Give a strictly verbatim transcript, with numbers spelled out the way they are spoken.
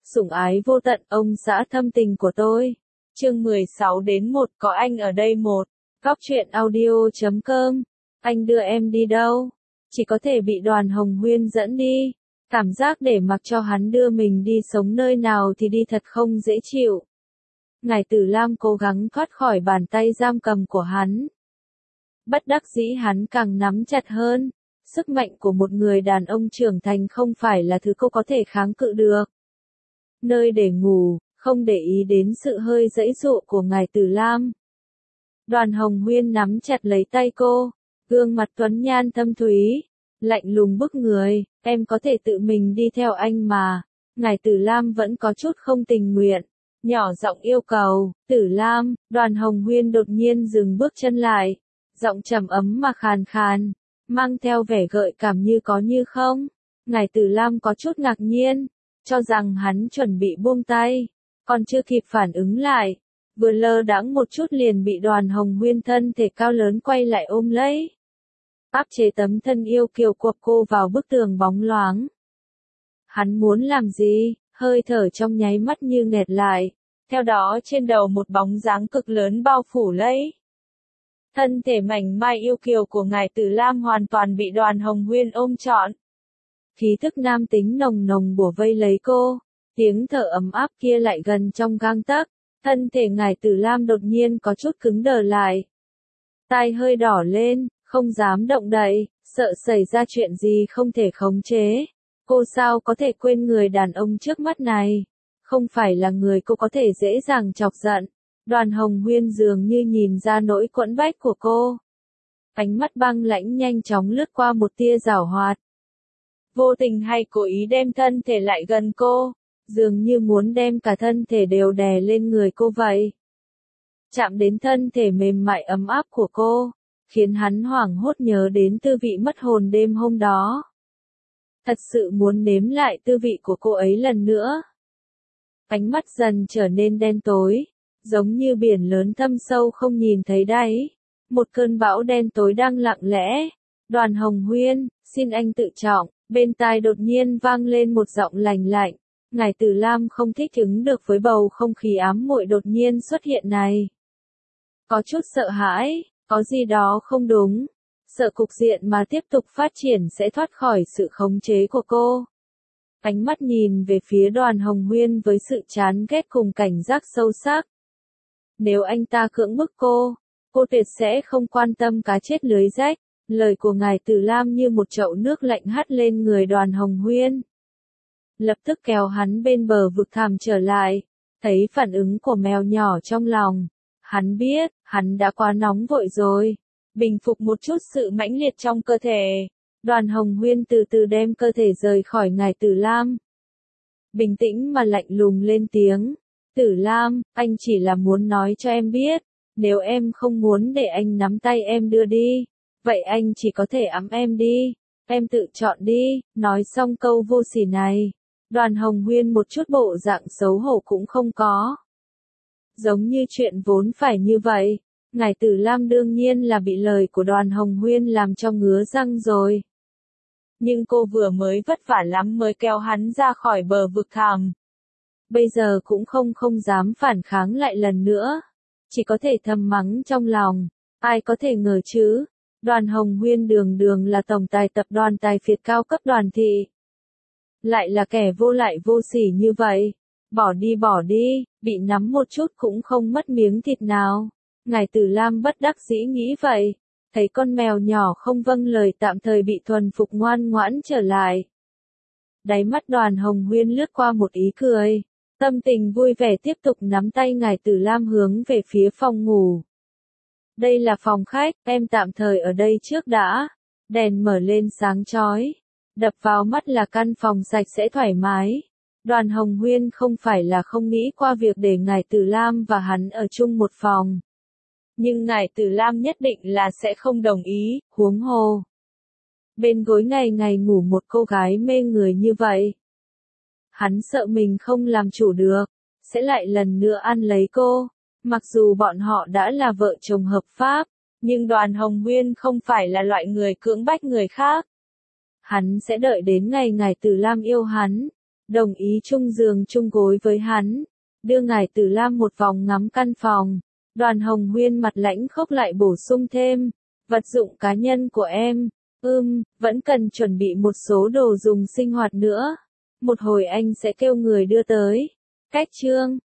sủng ái vô tận ông xã thâm tình của tôi. Chương mười sáu đến một có anh ở đây một. Góc truyện audio chấm com. Anh đưa em đi đâu? Chỉ có thể bị Đoàn Hồng Huyên dẫn đi. Cảm giác để mặc cho hắn đưa mình đi sống nơi nào thì đi thật không dễ chịu. Ngải Tử Lam cố gắng thoát khỏi bàn tay giam cầm của hắn. Bất đắc dĩ hắn càng nắm chặt hơn. Sức mạnh của một người đàn ông trưởng thành không phải là thứ cô có thể kháng cự được. Nơi để ngủ, không để ý đến sự hơi giãy giụa của Ngải Tử Lam. Đoàn Hồng Huyên nắm chặt lấy tay cô, gương mặt tuấn nhan thâm thúy, lạnh lùng bức người, em có thể tự mình đi theo anh mà. Ngải Tử Lam vẫn có chút không tình nguyện, nhỏ giọng yêu cầu, Tử Lam. Đoàn Hồng Huyên đột nhiên dừng bước chân lại, giọng trầm ấm mà khàn khàn, mang theo vẻ gợi cảm như có như không. Ngải Tử Lam có chút ngạc nhiên, cho rằng hắn chuẩn bị buông tay, còn chưa kịp phản ứng lại, vừa lơ đãng một chút liền bị Đoàn Hồng Huyên thân thể cao lớn quay lại ôm lấy, áp chế tấm thân yêu kiều của cô vào bức tường bóng loáng. Hắn muốn làm gì? Hơi thở trong nháy mắt như nghẹt lại, theo đó trên đầu một bóng dáng cực lớn bao phủ lấy. Thân thể mảnh mai yêu kiều của Ngải Tử Lam hoàn toàn bị Đoàn Hồng Huyên ôm trọn. Khí thức nam tính nồng nồng bủa vây lấy cô, tiếng thở ấm áp kia lại gần trong gang tấc, thân thể Ngải Tử Lam đột nhiên có chút cứng đờ lại. Tai hơi đỏ lên, không dám động đậy, sợ xảy ra chuyện gì không thể khống chế. Cô sao có thể quên người đàn ông trước mắt này, không phải là người cô có thể dễ dàng chọc giận. Đoàn Hồng Huyên dường như nhìn ra nỗi quẫn bách của cô. Ánh mắt băng lãnh nhanh chóng lướt qua một tia giảo hoạt. Vô tình hay cố ý đem thân thể lại gần cô, dường như muốn đem cả thân thể đều đè lên người cô vậy. Chạm đến thân thể mềm mại ấm áp của cô, khiến hắn hoảng hốt nhớ đến tư vị mất hồn đêm hôm đó. Thật sự muốn nếm lại tư vị của cô ấy lần nữa. Ánh mắt dần trở nên đen tối, giống như biển lớn thâm sâu không nhìn thấy đáy. Một cơn bão đen tối đang lặng lẽ. Đoàn Hồng Huyên, xin anh tự trọng. Bên tai đột nhiên vang lên một giọng lành lạnh. Ngải Tử Lam không thích ứng được với bầu không khí ám muội đột nhiên xuất hiện này. Có chút sợ hãi, có gì đó không đúng. Sợ cục diện mà tiếp tục phát triển sẽ thoát khỏi sự khống chế của cô. Ánh mắt nhìn về phía Đoàn Hồng Huyên với sự chán ghét cùng cảnh giác sâu sắc. Nếu anh ta cưỡng bức cô, cô tuyệt sẽ không quan tâm cá chết lưới rách. Lời của Ngải Tử Lam như một chậu nước lạnh hắt lên người Đoàn Hồng Huyên. Lập tức kéo hắn bên bờ vực thẳm trở lại, thấy phản ứng của mèo nhỏ trong lòng. Hắn biết, hắn đã quá nóng vội rồi. Bình phục một chút sự mãnh liệt trong cơ thể. Đoàn Hồng Huyên từ từ đem cơ thể rời khỏi Ngải Tử Lam. Bình tĩnh mà lạnh lùng lên tiếng. Tử Lam, anh chỉ là muốn nói cho em biết, nếu em không muốn để anh nắm tay em đưa đi, vậy anh chỉ có thể ẵm em đi, em tự chọn đi. Nói xong câu vô sỉ này, Đoàn Hồng Huyên một chút bộ dạng xấu hổ cũng không có. Giống như chuyện vốn phải như vậy, Ngải Tử Lam đương nhiên là bị lời của Đoàn Hồng Huyên làm cho ngứa răng rồi. Nhưng cô vừa mới vất vả lắm mới kéo hắn ra khỏi bờ vực thẳm. Bây giờ cũng không không dám phản kháng lại lần nữa. Chỉ có thể thầm mắng trong lòng. Ai có thể ngờ chứ. Đoàn Hồng Huyên đường đường là tổng tài tập đoàn tài phiệt cao cấp Đoàn thị. Lại là kẻ vô lại vô sỉ như vậy. Bỏ đi bỏ đi, bị nắm một chút cũng không mất miếng thịt nào. Ngải Tử Lam bất đắc dĩ nghĩ vậy. Thấy con mèo nhỏ không vâng lời tạm thời bị thuần phục ngoan ngoãn trở lại. Đáy mắt Đoàn Hồng Huyên lướt qua một ý cười. Tâm tình vui vẻ tiếp tục nắm tay Ngải Tử Lam hướng về phía phòng ngủ. Đây là phòng khách, em tạm thời ở đây trước đã. Đèn mở lên sáng chói. Đập vào mắt là căn phòng sạch sẽ thoải mái. Đoàn Hồng Huyên không phải là không nghĩ qua việc để Ngải Tử Lam và hắn ở chung một phòng. Nhưng Ngải Tử Lam nhất định là sẽ không đồng ý, huống hồ. Bên gối ngày ngày ngủ một cô gái mê người như vậy. Hắn sợ mình không làm chủ được, sẽ lại lần nữa ăn lấy cô. Mặc dù bọn họ đã là vợ chồng hợp pháp, nhưng Đoàn Hồng Huyên không phải là loại người cưỡng bách người khác. Hắn sẽ đợi đến ngày Ngải Tử Lam yêu hắn, đồng ý chung giường chung gối với hắn, đưa ngài Tử Lam một vòng ngắm căn phòng. Đoàn Hồng Huyên mặt lãnh khốc lại bổ sung thêm, vật dụng cá nhân của em, ưm, vẫn cần chuẩn bị một số đồ dùng sinh hoạt nữa. Một hồi anh sẽ kêu người đưa tới. Cách chương